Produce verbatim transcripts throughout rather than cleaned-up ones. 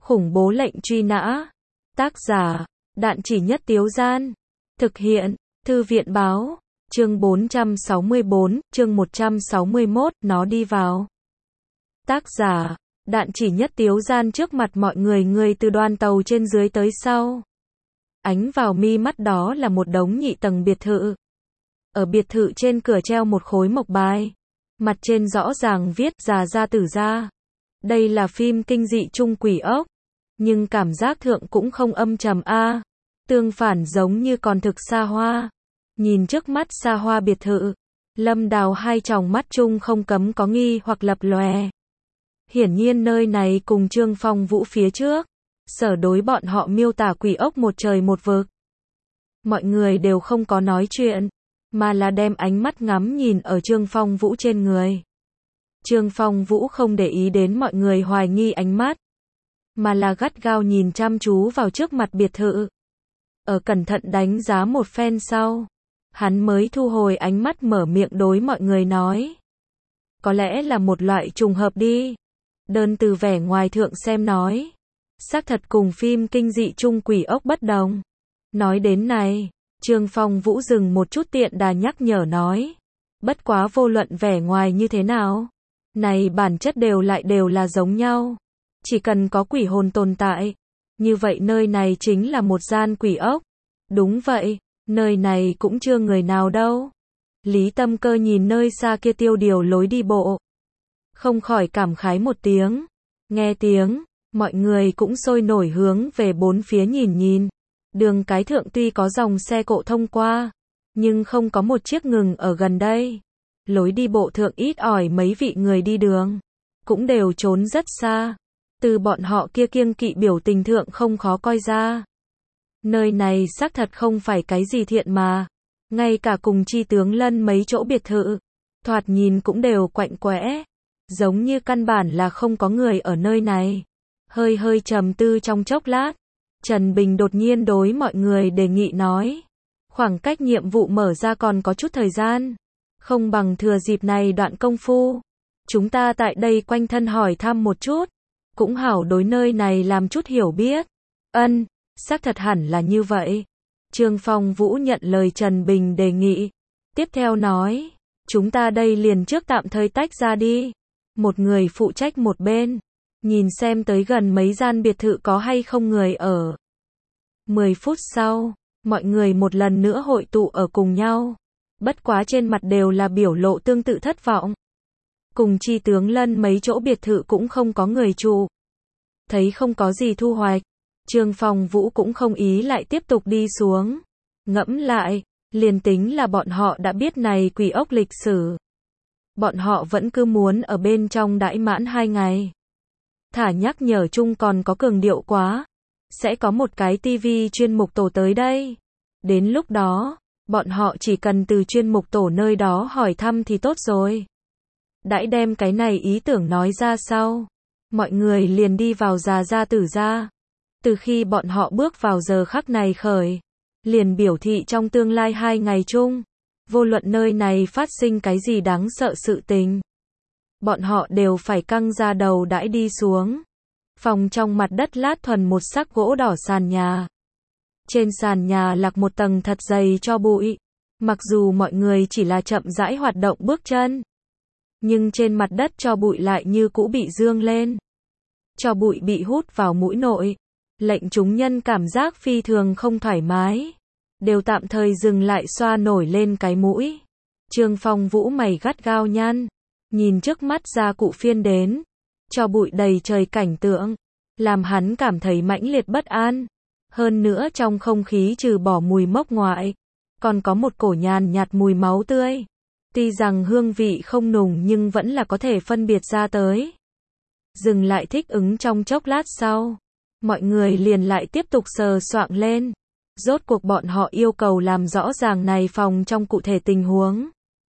Khủng bố lệnh truy nã. Tác giả, Đạn Chỉ Nhất Tiếu Gian. Thực hiện, Thư viện Báo. Chương bốn trăm sáu mươi bốn, chương một trăm sáu mươi mốt, nó đi vào. Tác giả, Đạn Chỉ Nhất Tiếu Gian. Trước mặt mọi người, người từ đoàn tàu trên dưới tới sau. Ánh vào mi mắt đó là một đống nhị tầng biệt thự. Ở biệt thự trên cửa treo một khối mộc bài. Mặt trên rõ ràng viết Già Gia Tử Gia. Đây là phim kinh dị Trung Quỷ Ốc. Nhưng cảm giác thượng cũng không âm trầm a, tương phản giống như còn thực xa hoa. Nhìn trước mắt xa hoa biệt thự, Lâm Đào hai tròng mắt chung không cấm có nghi hoặc lập lòe. Hiển nhiên nơi này cùng Trương Phong Vũ phía trước, sở đối bọn họ miêu tả quỷ ốc một trời một vực. Mọi người đều không có nói chuyện, mà là đem ánh mắt ngắm nhìn ở Trương Phong Vũ trên người. Trương Phong Vũ không để ý đến mọi người hoài nghi ánh mắt, mà là gắt gao nhìn chăm chú vào trước mặt biệt thự. Ở cẩn thận đánh giá một phen sau, hắn mới thu hồi ánh mắt, mở miệng đối mọi người nói. Có lẽ là một loại trùng hợp đi. Đơn từ vẻ ngoài thượng xem nói, xác thật cùng phim kinh dị Trung Quỷ Ốc bất đồng. Nói đến này, Trương Phong Vũ dừng một chút, tiện đà nhắc nhở nói. Bất quá vô luận vẻ ngoài như thế nào, này bản chất đều lại đều là giống nhau. Chỉ cần có quỷ hồn tồn tại, như vậy nơi này chính là một gian quỷ ốc. Đúng vậy, nơi này cũng chưa người nào đâu. Lý Tâm Cơ nhìn nơi xa kia tiêu điều lối đi bộ, không khỏi cảm khái một tiếng. Nghe tiếng, mọi người cũng sôi nổi hướng về bốn phía nhìn nhìn. Đường cái thượng tuy có dòng xe cộ thông qua, nhưng không có một chiếc ngừng ở gần đây. Lối đi bộ thượng ít ỏi mấy vị người đi đường, cũng đều trốn rất xa. Từ bọn họ kia kiêng kỵ biểu tình thượng không khó coi ra. Nơi này xác thật không phải cái gì thiện mà. Ngay cả cùng Chi Tướng Lân mấy chỗ biệt thự, thoạt nhìn cũng đều quạnh quẽ. Giống như căn bản là không có người ở nơi này. Hơi hơi trầm tư trong chốc lát, Trần Bình đột nhiên đối mọi người đề nghị nói. Khoảng cách nhiệm vụ mở ra còn có chút thời gian. Không bằng thừa dịp này đoạn công phu, chúng ta tại đây quanh thân hỏi thăm một chút. Cũng hảo đối nơi này làm chút hiểu biết. Ân, xác thật hẳn là như vậy. Trương Phong Vũ nhận lời Trần Bình đề nghị. Tiếp theo nói, chúng ta đây liền trước tạm thời tách ra đi. Một người phụ trách một bên, nhìn xem tới gần mấy gian biệt thự có hay không người ở. Mười phút sau, mọi người một lần nữa hội tụ ở cùng nhau. Bất quá trên mặt đều là biểu lộ tương tự thất vọng. Cùng Chi Tướng Lân mấy chỗ biệt thự cũng không có người trụ. Thấy không có gì thu hoạch, Trương Phong Vũ cũng không ý lại tiếp tục đi xuống. Ngẫm lại, liền tính là bọn họ đã biết này quỷ ốc lịch sử, bọn họ vẫn cứ muốn ở bên trong đãi mãn hai ngày. Thả nhắc nhở chung còn có cường điệu quá, sẽ có một cái tivi chuyên mục tổ tới đây. Đến lúc đó, bọn họ chỉ cần từ chuyên mục tổ nơi đó hỏi thăm thì tốt rồi. Đãi đem cái này ý tưởng nói ra sau, mọi người liền đi vào Già Gia Tử Gia. Từ khi bọn họ bước vào giờ khắc này khởi, liền biểu thị trong tương lai hai ngày chung, vô luận nơi này phát sinh cái gì đáng sợ sự tình, bọn họ đều phải căng ra đầu đãi đi xuống. Phòng trong mặt đất lát thuần một sắc gỗ đỏ sàn nhà. Trên sàn nhà lạc một tầng thật dày tro bụi. Mặc dù mọi người chỉ là chậm rãi hoạt động bước chân, nhưng trên mặt đất tro bụi lại như cũ bị dương lên. Tro bụi bị hút vào mũi nội, lệnh chúng nhân cảm giác phi thường không thoải mái, đều tạm thời dừng lại xoa nổi lên cái mũi. Trương Phong Vũ mày gắt gao nhăn, nhìn trước mắt gia cụ phiên đến, tro bụi đầy trời cảnh tượng, làm hắn cảm thấy mãnh liệt bất an. Hơn nữa trong không khí trừ bỏ mùi mốc ngoại, còn có một cổ nhàn nhạt mùi máu tươi. Tuy rằng hương vị không nùng nhưng vẫn là có thể phân biệt ra tới. Dừng lại thích ứng trong chốc lát sau, mọi người liền lại tiếp tục sờ soạng lên. Rốt cuộc bọn họ yêu cầu làm rõ ràng này phòng trong cụ thể tình huống.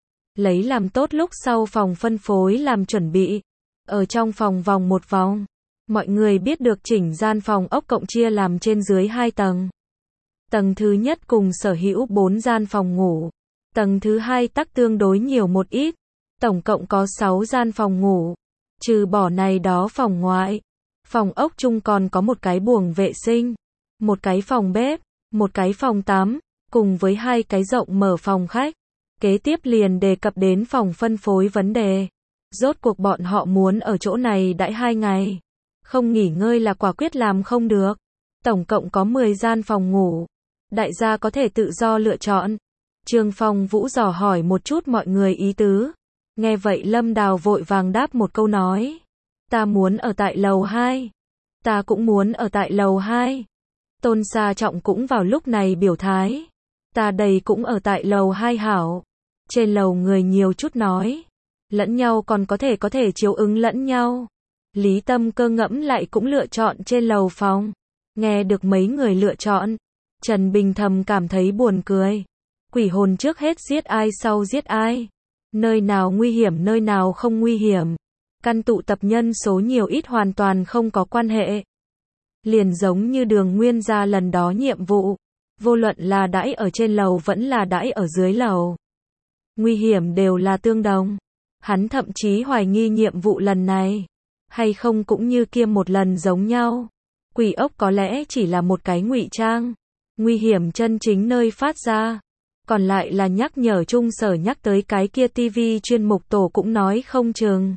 Lấy làm tốt lúc sau phòng phân phối làm chuẩn bị. Ở trong phòng vòng một vòng, mọi người biết được chỉnh gian phòng ốc cộng chia làm trên dưới hai tầng. Tầng thứ nhất cùng sở hữu bốn gian phòng ngủ. Tầng thứ hai tắc tương đối nhiều một ít. Tổng cộng có sáu gian phòng ngủ. Trừ bỏ này đó phòng ngoại, Phòng ốc chung còn có một cái buồng vệ sinh, một cái phòng bếp, một cái phòng tắm, cùng với hai cái rộng mở phòng khách. Kế tiếp liền đề cập đến phòng phân phối vấn đề. Rốt cuộc bọn họ muốn ở chỗ này đãi hai ngày. Không nghỉ ngơi là quả quyết làm không được. Tổng cộng có mười gian phòng ngủ. Đại gia có thể tự do lựa chọn. Trương Phong Vũ dò hỏi một chút mọi người ý tứ. Nghe vậy Lâm Đào vội vàng đáp một câu nói. Ta muốn ở tại lầu hai. Ta cũng muốn ở tại lầu hai. Tôn Sa Trọng cũng vào lúc này biểu thái. Ta đây cũng ở tại lầu hai hảo. Trên lầu người nhiều chút nói. Lẫn nhau còn có thể có thể chiếu ứng lẫn nhau. Lý Tâm Cơ ngẫm lại cũng lựa chọn trên lầu phòng. Nghe được mấy người lựa chọn. Trần Bình thầm cảm thấy buồn cười. Quỷ hồn trước hết giết ai sau giết ai. Nơi nào nguy hiểm nơi nào không nguy hiểm. Căn tụ tập nhân số nhiều ít hoàn toàn không có quan hệ. Liền giống như Đường Nguyên gia lần đó nhiệm vụ. Vô luận là đãi ở trên lầu vẫn là đãi ở dưới lầu. Nguy hiểm đều là tương đồng. Hắn thậm chí hoài nghi nhiệm vụ lần này. Hay không cũng như kia một lần giống nhau. Quỷ ốc có lẽ chỉ là một cái ngụy trang. Nguy hiểm chân chính nơi phát ra. Còn lại là nhắc nhở Trung Sở nhắc tới cái kia tivi chuyên mục tổ cũng nói không chừng.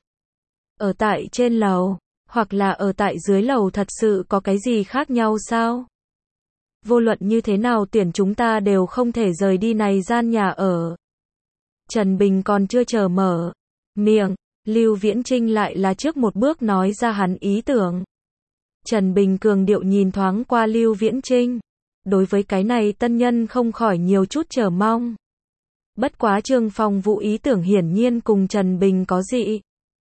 Ở tại trên lầu, hoặc là ở tại dưới lầu thật sự có cái gì khác nhau sao? Vô luận như thế nào tuyển chúng ta đều không thể rời đi này gian nhà ở. Trần Bình còn chưa chờ mở miệng, Lưu Viễn Trinh lại là trước một bước nói ra hắn ý tưởng. Trần Bình cường điệu nhìn thoáng qua Lưu Viễn Trinh. Đối với cái này tân nhân không khỏi nhiều chút chờ mong. Bất quá Trương Phong Vũ ý tưởng hiển nhiên cùng Trần Bình có dị.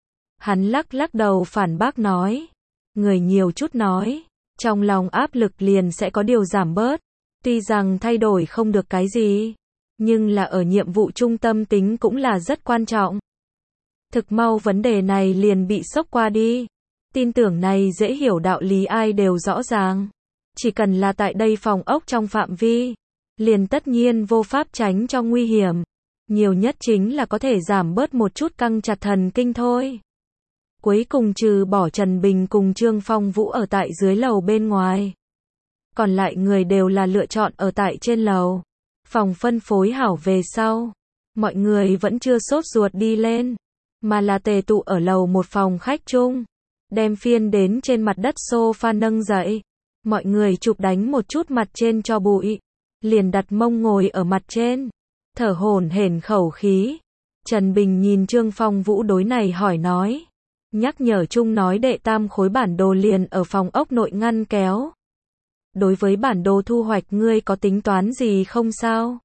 Hắn lắc lắc đầu phản bác nói. Người nhiều chút nói. Trong lòng áp lực liền sẽ có điều giảm bớt. Tuy rằng thay đổi không được cái gì. Nhưng là ở nhiệm vụ trung tâm tính cũng là rất quan trọng. Thực mau vấn đề này liền bị xốc qua đi. Tin tưởng này dễ hiểu đạo lý ai đều rõ ràng. Chỉ cần là tại đây phòng ốc trong phạm vi. Liền tất nhiên vô pháp tránh cho nguy hiểm. Nhiều nhất chính là có thể giảm bớt một chút căng chặt thần kinh thôi. Cuối cùng trừ bỏ Trần Bình cùng Trương Phong Vũ ở tại dưới lầu bên ngoài. Còn lại người đều là lựa chọn ở tại trên lầu. Phòng phân phối hảo về sau. Mọi người vẫn chưa sốt ruột đi lên. Mà là tề tụ ở lầu một phòng khách chung. Đem phiên đến trên mặt đất sofa nâng dậy. Mọi người chụp đánh một chút mặt trên cho bụi. Liền đặt mông ngồi ở mặt trên. Thở hổn hển khẩu khí. Trần Bình nhìn Trương Phong Vũ đối này hỏi nói. Nhắc nhở chung nói đệ tam khối bản đồ liền ở phòng ốc nội ngăn kéo. Đối với bản đồ thu hoạch ngươi có tính toán gì không sao?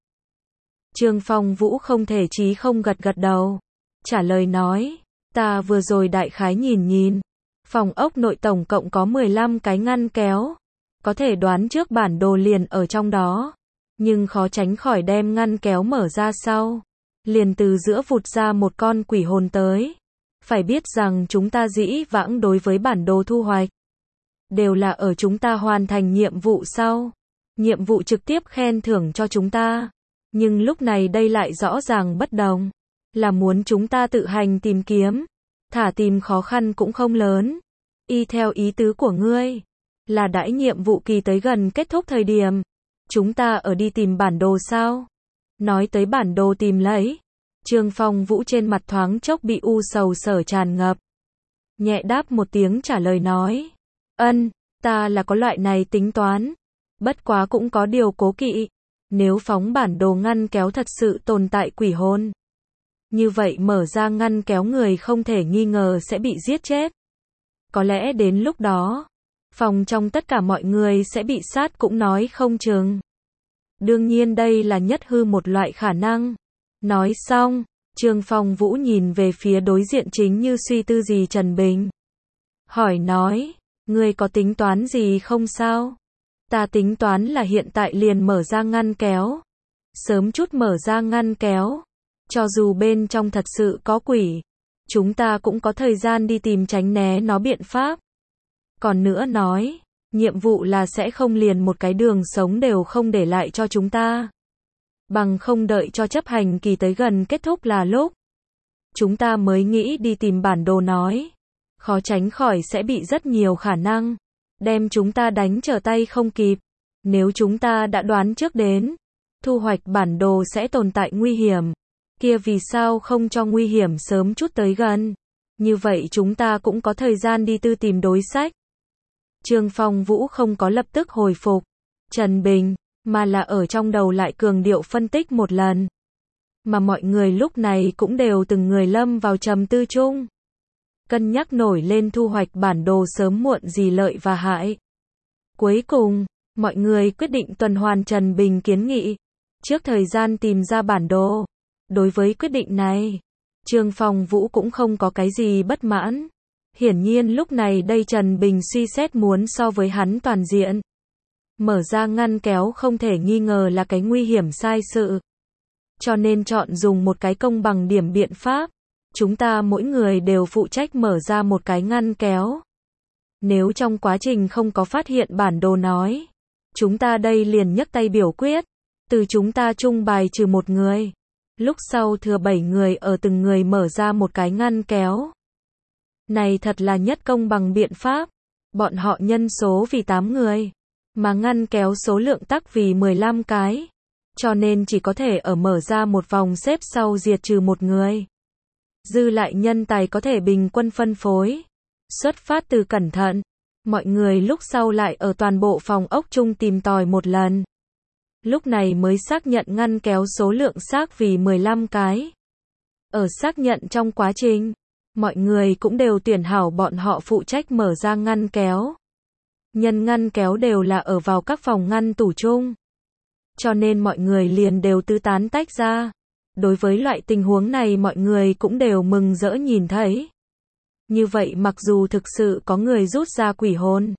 Trương Phong Vũ không thể chí không gật gật đầu. Trả lời nói. Ta vừa rồi đại khái nhìn nhìn. Phòng ốc nội tổng cộng có mười lăm cái ngăn kéo. Có thể đoán trước bản đồ liền ở trong đó. Nhưng khó tránh khỏi đem ngăn kéo mở ra sau. Liền từ giữa vụt ra một con quỷ hồn tới. Phải biết rằng chúng ta dĩ vãng đối với bản đồ thu hoạch. Đều là ở chúng ta hoàn thành nhiệm vụ sau. Nhiệm vụ trực tiếp khen thưởng cho chúng ta. Nhưng lúc này đây lại rõ ràng bất đồng. Là muốn chúng ta tự hành tìm kiếm. Thả tìm khó khăn cũng không lớn. Y theo ý tứ của ngươi. Là đãi nhiệm vụ kỳ tới gần kết thúc thời điểm. Chúng ta ở đi tìm bản đồ sao? Nói tới bản đồ tìm lấy. Trương Phong Vũ trên mặt thoáng chốc bị u sầu sở tràn ngập. Nhẹ đáp một tiếng trả lời nói. Ân, ta là có loại này tính toán. Bất quá cũng có điều cố kỵ. Nếu phóng bản đồ ngăn kéo thật sự tồn tại quỷ hồn. Như vậy mở ra ngăn kéo người không thể nghi ngờ sẽ bị giết chết. Có lẽ đến lúc đó. Phòng trong tất cả mọi người sẽ bị sát cũng nói không chừng. Đương nhiên đây là nhất hư một loại khả năng. Nói xong, Trương Phong Vũ nhìn về phía đối diện chính như suy tư gì Trần Bình. Hỏi nói, ngươi có tính toán gì không sao? Ta tính toán là hiện tại liền mở ra ngăn kéo. Sớm chút mở ra ngăn kéo. Cho dù bên trong thật sự có quỷ. Chúng ta cũng có thời gian đi tìm tránh né nó biện pháp. Còn nữa nói, nhiệm vụ là sẽ không liền một cái đường sống đều không để lại cho chúng ta. Bằng không đợi cho chấp hành kỳ tới gần kết thúc là lúc. Chúng ta mới nghĩ đi tìm bản đồ nói. khó tránh khỏi sẽ bị rất nhiều khả năng đem chúng ta đánh trở tay không kịp. Nếu chúng ta đã đoán trước đến thu hoạch bản đồ sẽ tồn tại nguy hiểm, kia vì sao không cho nguy hiểm sớm chút tới gần? Như vậy chúng ta cũng có thời gian đi tư tìm đối sách. Trương Phong Vũ không có lập tức hồi phục Trần Bình, mà là ở trong đầu lại cường điệu phân tích một lần. Mà mọi người lúc này cũng đều từng người lâm vào trầm tư chung. Cân nhắc nổi lên thu hoạch bản đồ sớm muộn gì lợi và hại. Cuối cùng, mọi người quyết định tuần hoàn Trần Bình kiến nghị. Trước thời gian tìm ra bản đồ. Đối với quyết định này, Trương Phong Vũ cũng không có cái gì bất mãn. Hiển nhiên lúc này đây Trần Bình suy xét muốn so với hắn toàn diện. Mở ra ngăn kéo không thể nghi ngờ là cái nguy hiểm sai sự. Cho nên chọn dùng một cái công bằng điểm biện pháp. Chúng ta mỗi người đều phụ trách mở ra một cái ngăn kéo. Nếu trong quá trình không có phát hiện bản đồ nói, chúng ta đây liền nhấc tay biểu quyết. Từ chúng ta chung bài trừ một người. Lúc sau thừa bảy người ở từng người mở ra một cái ngăn kéo. Này thật là nhất công bằng biện pháp. Bọn họ nhân số vì tám người. Mà ngăn kéo số lượng tắc vì mười lăm cái. Cho nên chỉ có thể ở mở ra một vòng xếp sau diệt trừ một người. Dư lại nhân tài có thể bình quân phân phối. Xuất phát từ cẩn thận. Mọi người lúc sau lại ở toàn bộ phòng ốc chung tìm tòi một lần. Lúc này mới xác nhận ngăn kéo số lượng xác vì mười lăm cái. Ở xác nhận trong quá trình, mọi người cũng đều tuyển hảo bọn họ phụ trách mở ra ngăn kéo. Nhân ngăn kéo đều là ở vào các phòng ngăn tủ chung. Cho nên mọi người liền đều tứ tán tách ra. Đối với loại tình huống này mọi người cũng đều mừng rỡ nhìn thấy. Như vậy mặc dù thực sự có người rút ra quỷ hồn.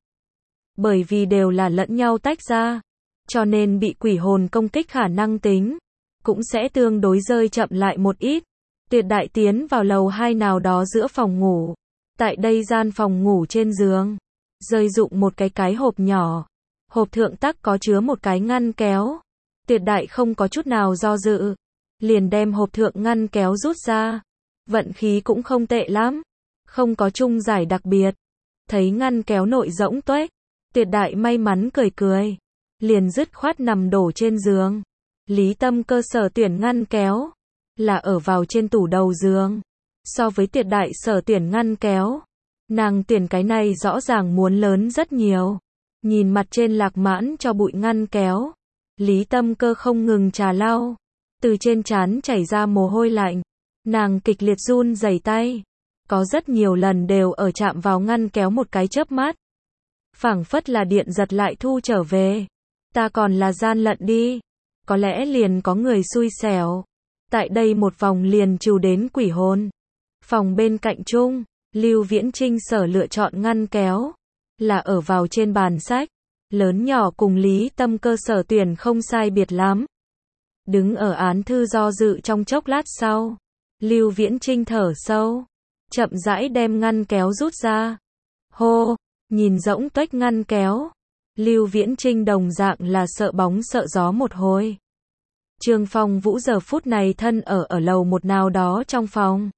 Bởi vì đều là lẫn nhau tách ra. Cho nên bị quỷ hồn công kích khả năng tính. Cũng sẽ tương đối rơi chậm lại một ít. Tuyệt đại tiến vào lầu hai nào đó giữa phòng ngủ. Tại đây gian phòng ngủ trên giường. Rơi dụng một cái cái hộp nhỏ. Hộp thượng tắc có chứa một cái ngăn kéo. Tuyệt đại không có chút nào do dự. Liền đem hộp thượng ngăn kéo rút ra. Vận khí cũng không tệ lắm. Không có chung giải đặc biệt. Thấy ngăn kéo nội rỗng tuếch. Tuyệt đại may mắn cười cười. Liền dứt khoát nằm đổ trên giường. Lý Tâm Cơ sở tuyển ngăn kéo. Là ở vào trên tủ đầu giường. So với tuyệt đại sở tuyển ngăn kéo. Nàng tuyển cái này rõ ràng muốn lớn rất nhiều. Nhìn mặt trên lạc mãn cho bụi ngăn kéo. Lý Tâm Cơ không ngừng trà lau. Từ trên trán chảy ra mồ hôi lạnh. Nàng kịch liệt run rẩy tay. Có rất nhiều lần đều ở chạm vào ngăn kéo một cái chớp mắt. Phảng phất là điện giật lại thu trở về. Ta còn là gian lận đi. Có lẽ liền có người xui xẻo. Tại đây một vòng liền trừ đến quỷ hồn. Phòng bên cạnh chung, Lưu Viễn Trinh sở lựa chọn ngăn kéo. Là ở vào trên bàn sách. Lớn nhỏ cùng Lý Tâm Cơ sở tuyển không sai biệt lắm. Đứng ở án thư do dự trong chốc lát sau. Lưu Viễn Trinh thở sâu. Chậm rãi đem ngăn kéo rút ra. Hô, nhìn rỗng tuếch ngăn kéo. Lưu Viễn Trinh đồng dạng là sợ bóng sợ gió một hồi. Trương Phong Vũ giờ phút này thân ở ở lầu một nào đó trong phòng.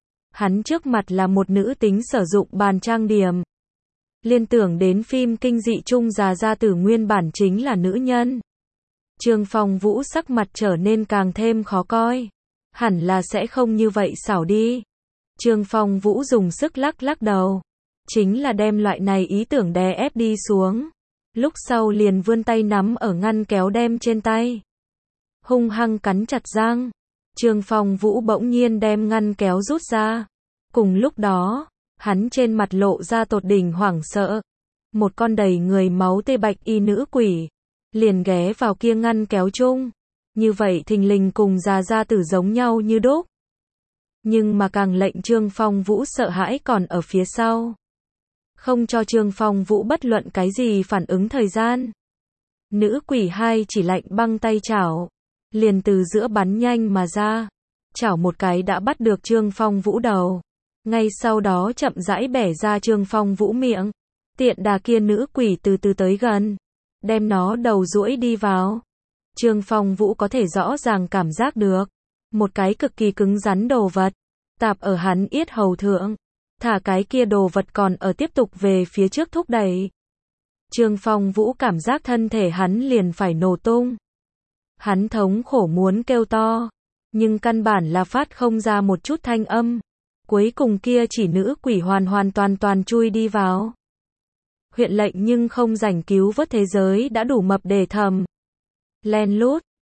Hắn trước mặt là một nữ tính sử dụng bàn trang điểm. Liên tưởng đến phim kinh dị chung già gia tử nguyên bản chính là nữ nhân. Trương Phong Vũ sắc mặt trở nên càng thêm khó coi. Hẳn là sẽ không như vậy xảo đi. Trương Phong Vũ dùng sức lắc lắc đầu. Chính là đem loại này ý tưởng đè ép đi xuống. Lúc sau liền vươn tay nắm ở ngăn kéo đem trên tay. Hung hăng cắn chặt răng. Trương Phong Vũ bỗng nhiên đem ngăn kéo rút ra. Cùng lúc đó, hắn trên mặt lộ ra tột đỉnh hoảng sợ. Một con đầy người máu tê bạch y nữ quỷ. Liền ghé vào kia ngăn kéo chung. Như vậy thình lình cùng già gia tử giống nhau như đúc. Nhưng mà càng lệnh Trương Phong Vũ sợ hãi còn ở phía sau. Không cho Trương Phong Vũ bất luận cái gì phản ứng thời gian. Nữ quỷ hai chỉ lạnh băng tay chảo. Liền từ giữa bắn nhanh mà ra. Chảo một cái đã bắt được Trương Phong Vũ đầu. Ngay sau đó chậm rãi bẻ ra Trương Phong Vũ miệng. Tiện đà kia nữ quỷ từ từ tới gần. Đem nó đầu duỗi đi vào. Trương Phong Vũ có thể rõ ràng cảm giác được. Một cái cực kỳ cứng rắn đồ vật. Tạp ở hắn yết hầu thượng. thả cái kia đồ vật còn ở tiếp tục về phía trước thúc đẩy. Trương Phong Vũ cảm giác thân thể hắn liền phải nổ tung. Hắn thống khổ muốn kêu to, nhưng căn bản là phát không ra một chút thanh âm. Cuối cùng kia chỉ nữ quỷ hoàn hoàn toàn toàn chui đi vào. Huyện lệnh nhưng không rảnh cứu vớt thế giới đã đủ mập để thầm. Len lút,